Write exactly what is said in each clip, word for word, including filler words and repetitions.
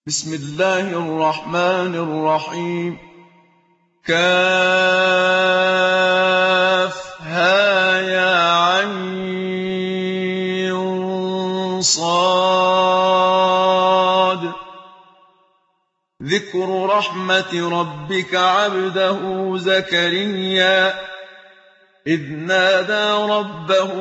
بسم الله الرحمن الرحيم. كافها يا عين صاد. ذكر رحمة ربك عبده زكريا إذ نادى ربه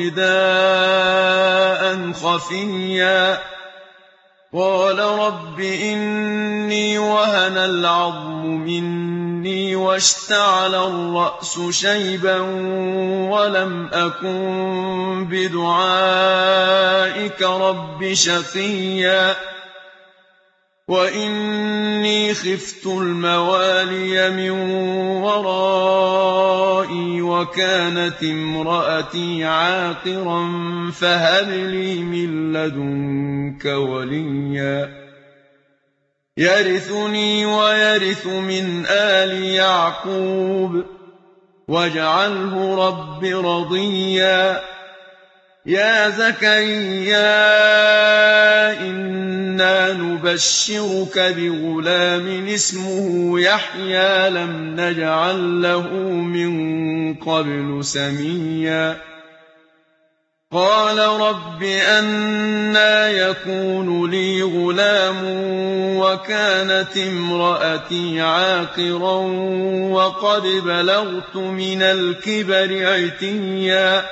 نداء خفيا قال رب إني وهن العظم مني واشتعل الرأس شيبا ولم أكن بدعائك رب شقيا وإني خفت الموالي من ورائي وكانت امرأتي عاقرا فهب لي من لدنك وليا يرثني ويرث من آل يعقوب واجعله رب رضيا يا زكريا إنا نبشرك بغلام اسمه يحيى لم نجعل له من قبل سميا قال رب أنى يكون لي غلام وكانت امرأتي عاقرا وقد بلغت من الكبر عتيا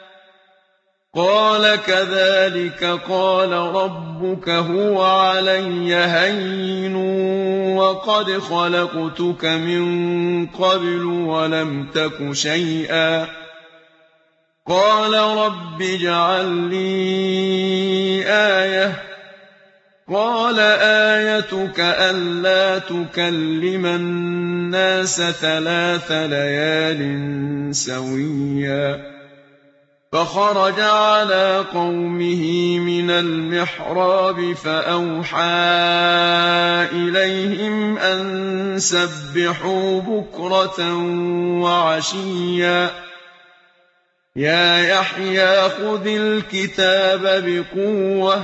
قال كذلك قال ربك هو علي هين وقد خلقتك من قبل ولم تك شيئا قال رب اجعل لي آية قال آيتك ألا تكلم الناس ثلاث ليال سويا فخرج على قومه من المحراب فأوحى إليهم أن سبحوا بكرة وعشيا يا يحيى خذ الكتاب بقوة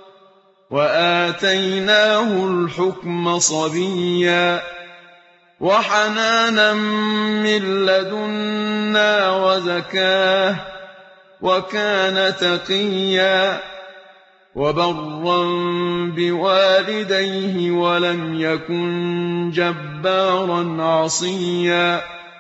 وآتيناه الحكم صبيا وحنانا من لدنا وزكاه وكان تقيا وبرا بوالديه ولم يكن جبارا عصيا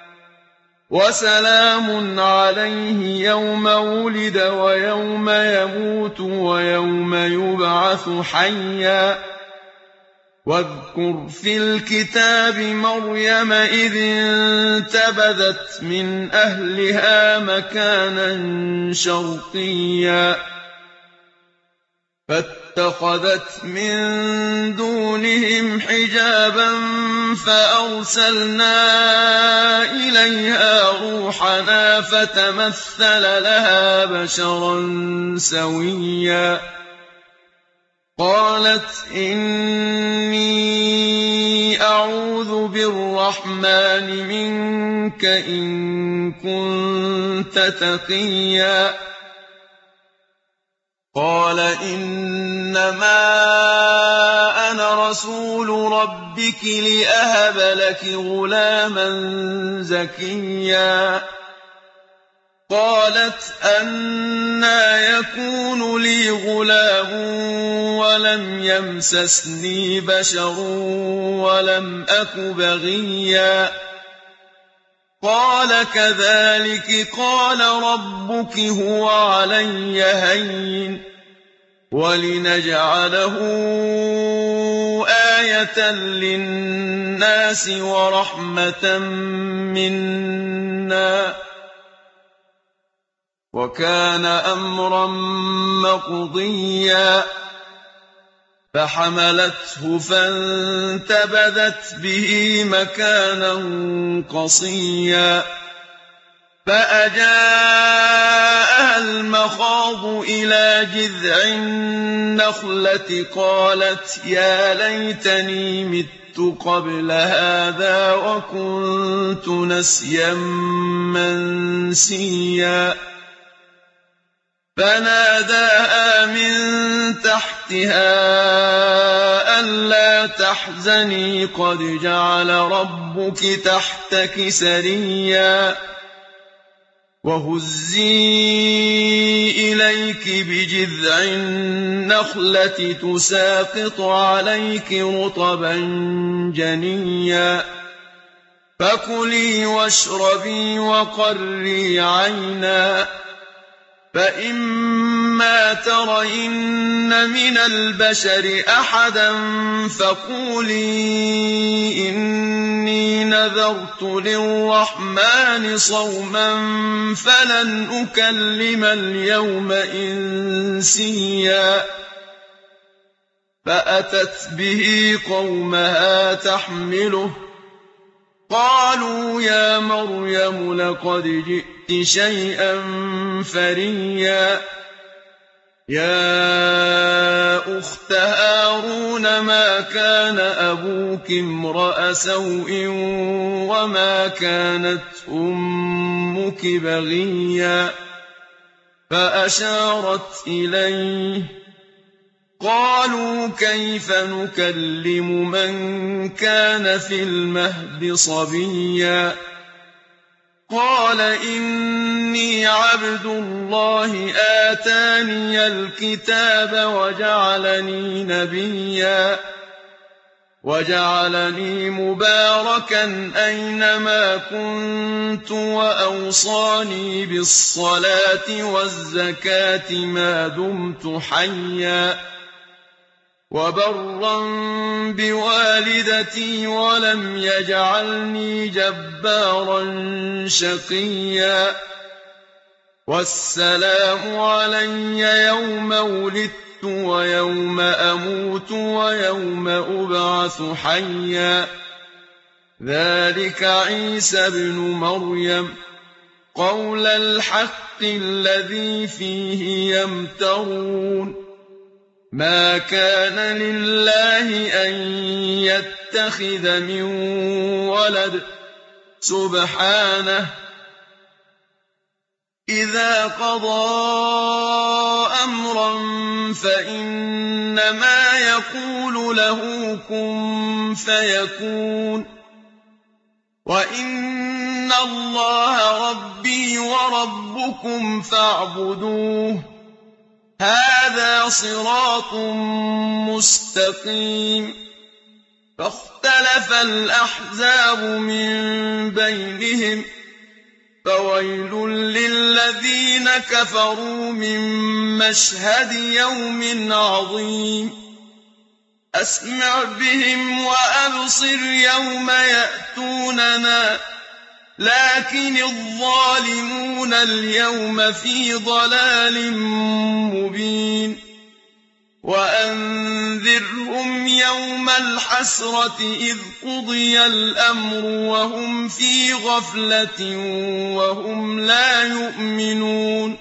وسلام عليه يوم ولد ويوم يموت ويوم يبعث حيا واذكر في الكتاب مريم إذ انتبذت من أهلها مكانا شرقيا فاتخذت من دونهم حجابا فأرسلنا إليها روحنا فتمثل لها بشرا سويا قالت إني أعوذ بالرحمن منك إن كنت تقيا قال إنما أنا رسول ربك لأهب لك غلاما زكيا قالت أنى يكون لي غلام ولم يمسسني بشر ولم أك بغيا قال كذلك قال ربك هو علي هين ولنجعله آية للناس ورحمة منا وكان أمرا مقضيا فحملته فانتبذت به مكانا قصيا فأجاءها المخاض إلى جذع النخلة قالت يا ليتني مت قبل هذا وكنت نسيا منسيا فناداها من تحتها ألا تحزني قد جعل ربك تحتك سريا وهزي إليك بجذع النخلة تساقط عليك رطبا جنيا فكلي واشربي وقري عينا فإما ترين من البشر أحدا فقولي إني نذرت للرحمن صوما فلن أكلم اليوم إنسيا فأتت به قومها تحمله قالوا يا مريم لقد جئت شيئا فريا يا أخت هارون ما كان أبوك امرأ سوء وما كانت أمك بغيا فأشارت إليه قالوا كيف نكلم من كان في المهد صبيا قال إني عبد الله آتاني الكتاب وجعلني نبيا وجعلني مباركا أينما كنت وأوصاني بالصلاة والزكاة ما دمت حيا وبرا بوالدتي ولم يجعلني جبارا شقيا والسلام علي يوم ولدت ويوم أموت ويوم أبعث حيا ذلك عيسى ابن مريم قول الحق الذي فيه يمترون ما كان لله أن يتخذ من ولد سبحانه إذا قضى أمرا فإنما يقول له كن فيكون وإن الله ربي وربكم فاعبدوه هذا صراط مستقيم فاختلف الأحزاب من بينهم فويل للذين كفروا من مشهد يوم عظيم أسمع بهم وأبصر يوم يأتوننا لكن الظالمون اليوم في ضلال مبين وأنذرهم يوم الحسرة إذ قضي الأمر وهم في غفلة وهم لا يؤمنون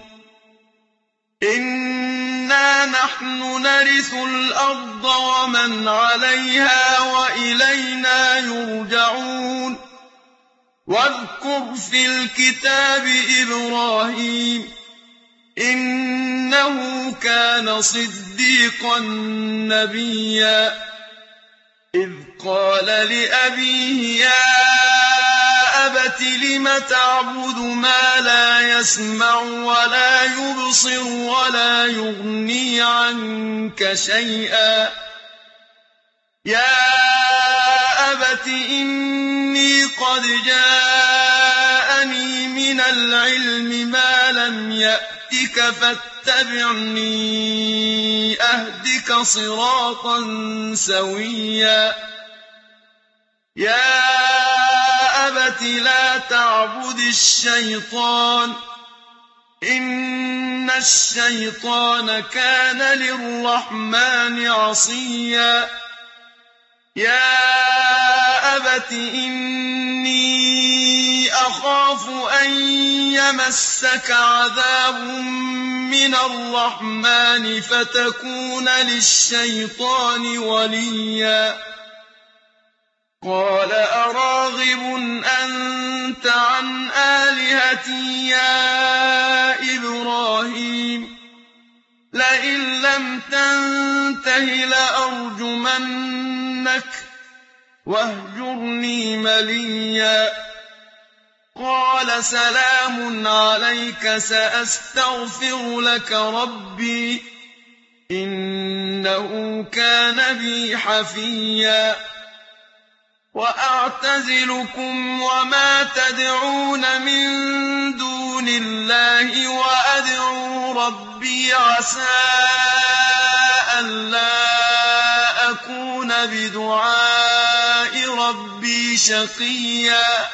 إنا نحن نرث الأرض ومن عليها وإلينا يرجعون واذكر في الكتاب إبراهيم إنه كان صديقا نبيا إذ قال لأبيه يا أبت لم تعبد ما لا يسمع ولا يبصر ولا يغني عنك شيئا يا أبت إني قد جاءني من العلم ما لم يأتك فاتبعني أهدك صراطا سويا يا أبت لا تعبد الشيطان إن الشيطان كان للرحمن عصيا يا أبت إني أخاف أن يمسك عذاب من الرحمن فتكون للشيطان وليا قال أراغب أنت عن آلهتي يا إبراهيم الله لأرجمنك واهجرني مليا قال سلام عليك سأستغفر لك ربي إنه كان بي حفيا وأعتزلكم وما تدعون من دون الله وأدعو ربي عسى ألا أكون بدعاء ربي شقيا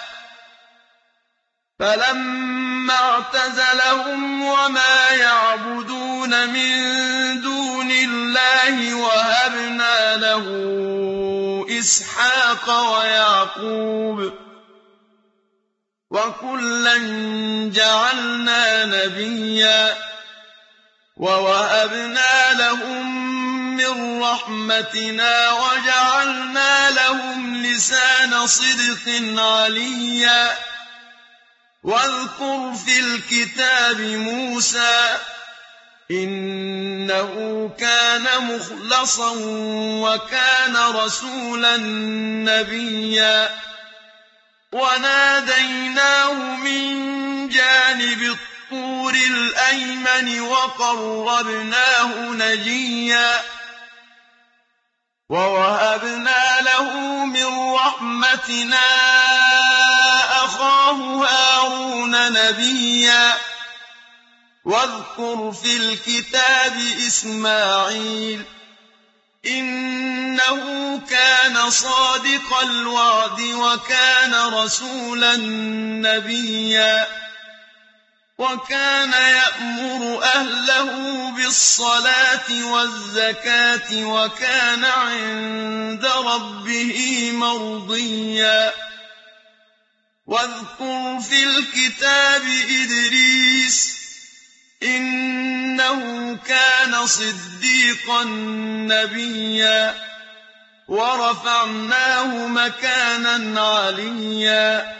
فلما اعتزلهم وما يعبدون من دون الله وهبنا له إسحاق ويعقوب وكلا جعلنا نبيا ووهبنا لهم من رحمتنا وجعلنا لهم لسان صدق عليا واذكر في الكتاب موسى إنه كان مخلصا وكان رسولا نبيا وناديناه من جانب الطور الأيمن وقربناه نجيا ووهبنا له من رحمتنا أخاه هارون نبيا واذكر في الكتاب إسماعيل إنه كان صادق الوعد وكان رسولا نبيا وكان يأمر أهله بالصلاة والزكاة وكان عند ربه مرضيا واذكر في الكتاب إدريس إنه كان صديقا نبيا ورفعناه مكانا عليا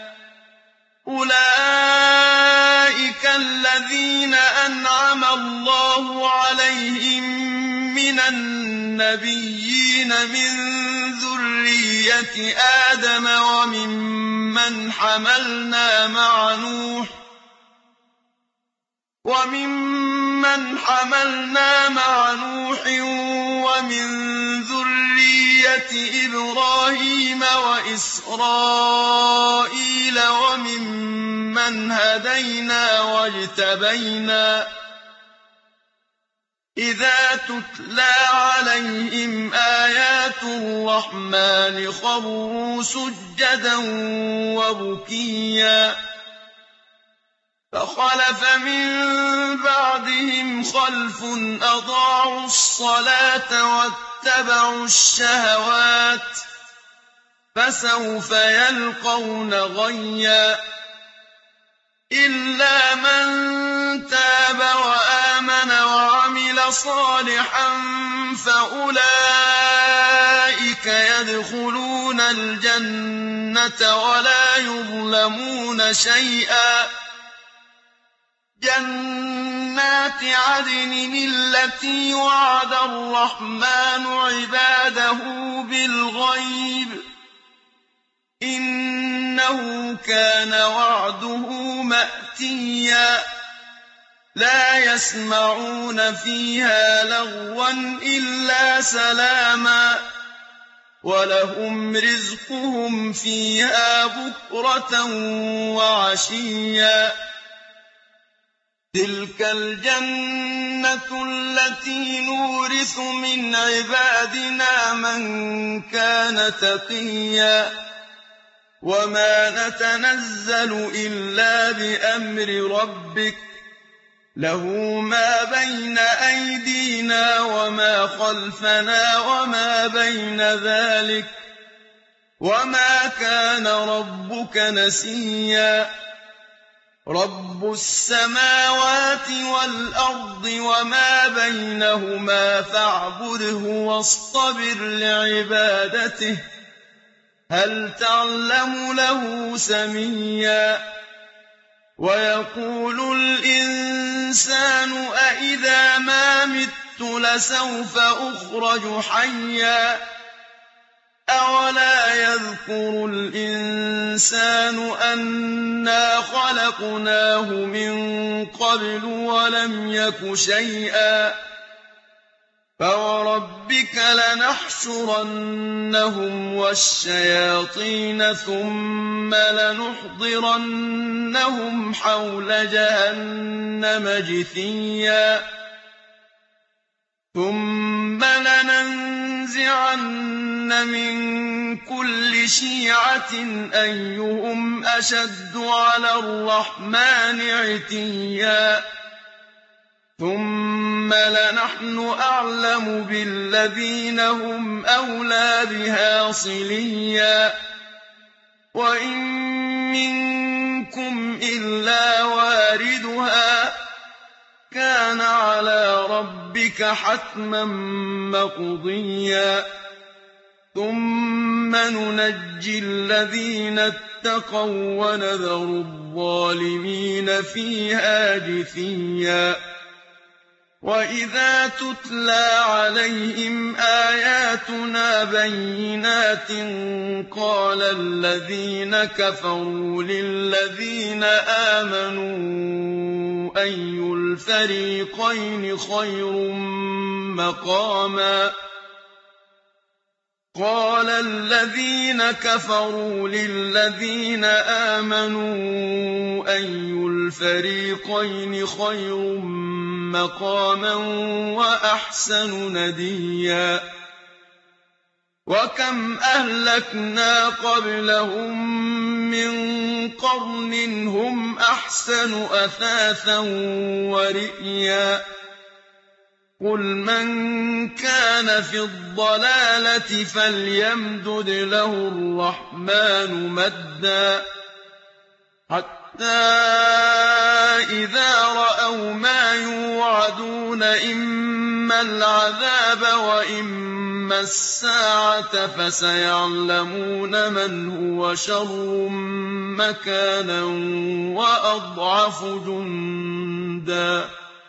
أولئك الذين أنعم الله عليهم من النبيين من ذرية آدم وممن حملنا مع نوح وممن حملنا مع نوح ومن ذرية إبراهيم وإسرائيل وممن هدينا واجتبينا إذا تتلى عليهم آيات الرحمن خروا سجدا وبكيا فخلف من بعدهم خلف أضاعوا الصلاة واتبعوا الشهوات فسوف يلقون غيا إلا من تاب وآمن وعمل صالحا فأولئك يدخلون الجنة ولا يظلمون شيئا جنات عدن التي وعد الرحمن عباده بالغيب إنه كان وعده مأتيا لا يسمعون فيها لغوا إلا سلاما ولهم رزقهم فيها بكرة وعشيا تلك الجنة التي نورث من عبادنا من كان تقيا وما نتنزل إلا بأمر ربك له ما بين أيدينا وما خلفنا وما بين ذلك وما كان ربك نسيا رب السماوات والأرض وما بينهما فاعبده واصطبر لعبادته هل تعلم له سميا ويقول الإنسان أإذا ما مت لسوف أخرج حيا أولا يذكر الإنسان أنا خلقناه من قبل ولم يك شيئا فوربك لنحشرنهم والشياطين ثم لنحضرنهم حول جهنم جثيا ثم لننزعن من كل شيعة أيهم أشد على الرحمن عتيا ثم لنحن أعلم بالذين هم أولى بها صليا وإن منكم إلا واردها كان على ربك حتما مقضيا ثم ننجي الذين اتقوا ونذر الظالمين فيها جثيا وإذا تتلى عليهم آياتنا بينات قال الذين كفروا للذين آمنوا أي الفريقين خير مقاما قال الذين كفروا للذين آمنوا أي الفريقين خير مقاما وأحسن نديا وكم أهلكنا قبلهم من قرن هم أحسن أثاثا ورئيا قل من كان في الضلالة فليمدد له الرحمن مدا حتى إذا رأوا ما يوعدون إما العذاب وإما الساعة فسيعلمون من هو شر مكانا وأضعف جندا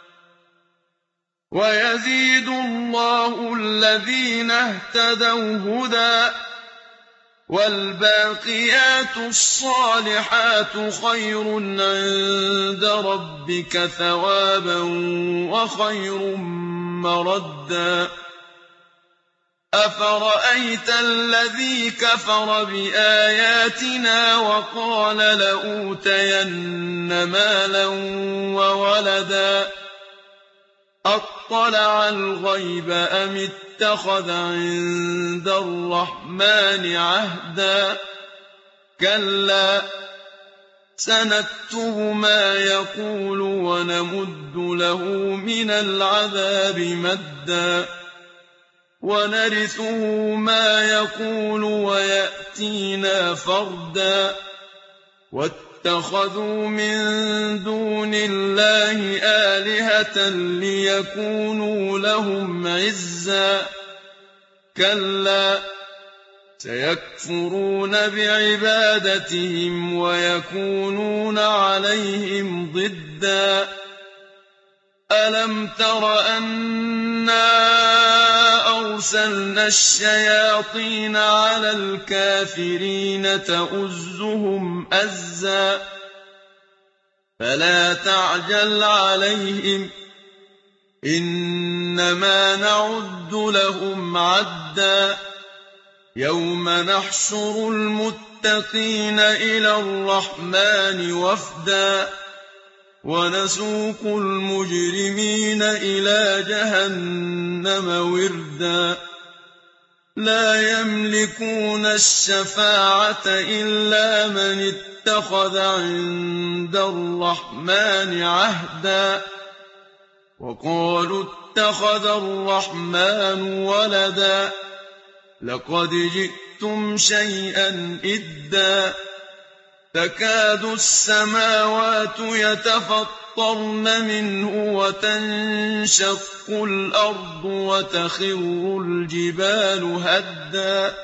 ويزيد الله الذين اهتدوا هدى والباقيات الصالحات خير عند ربك ثوابا وخير مردا أفرأيت الذي كفر بآياتنا وقال لأوتين مالا وولدا أطلع الغيب أم اتخذ عند الرحمن عهدا كلا سنكتب ما يقول ونمد له من العذاب مدا ونرثه ما يقول ويأتينا فردا واتخذوا من دون الله آلهة ليكونوا لهم عزا كلا سيكفرون بعبادتهم ويكونون عليهم ضدا ألم تر أنا أرسلنا الشياطين على الكافرين تؤزهم أزا فلا تعجل عليهم إنما نعد لهم عدا يوم نحشر المتقين إلى الرحمن وفدا ونسوق المجرمين إلى جهنم وردا لا يملكون الشفاعة إلا من اتخذ عند الرحمن عهدا وقالوا اتخذ الرحمن ولدا لقد جئتم شيئا إدا تكاد السماوات يتفطرن منه وتنشق الأرض وتخر الجبال هدا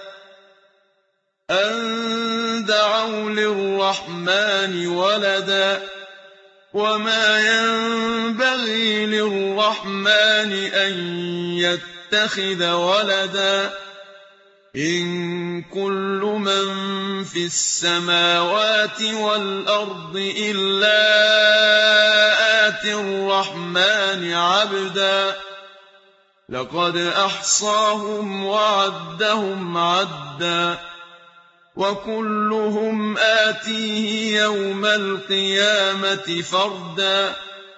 أن دعوا للرحمن ولدا وما ينبغي للرحمن أن يتخذ ولدا إن كل من في السماوات والأرض إلا آتي الرحمن عبدا لقد أحصاهم وعدهم عدا وكلهم آتيه يوم القيامة فردا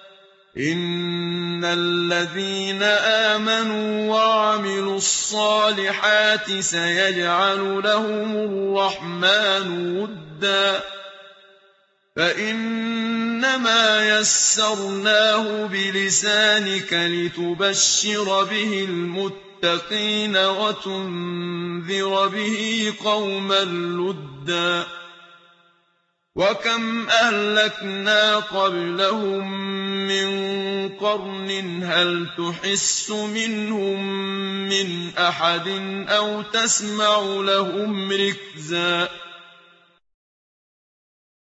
إن الذين آمنوا وعملوا الصالحات سيجعل لهم الرحمن ودا فإنما يسرناه بلسانك لتبشر به المتقين وتنذر به قوما لدا وكم أهلكنا قبلهم من قرن هل تحس منهم من أحد أو تسمع لهم ركزا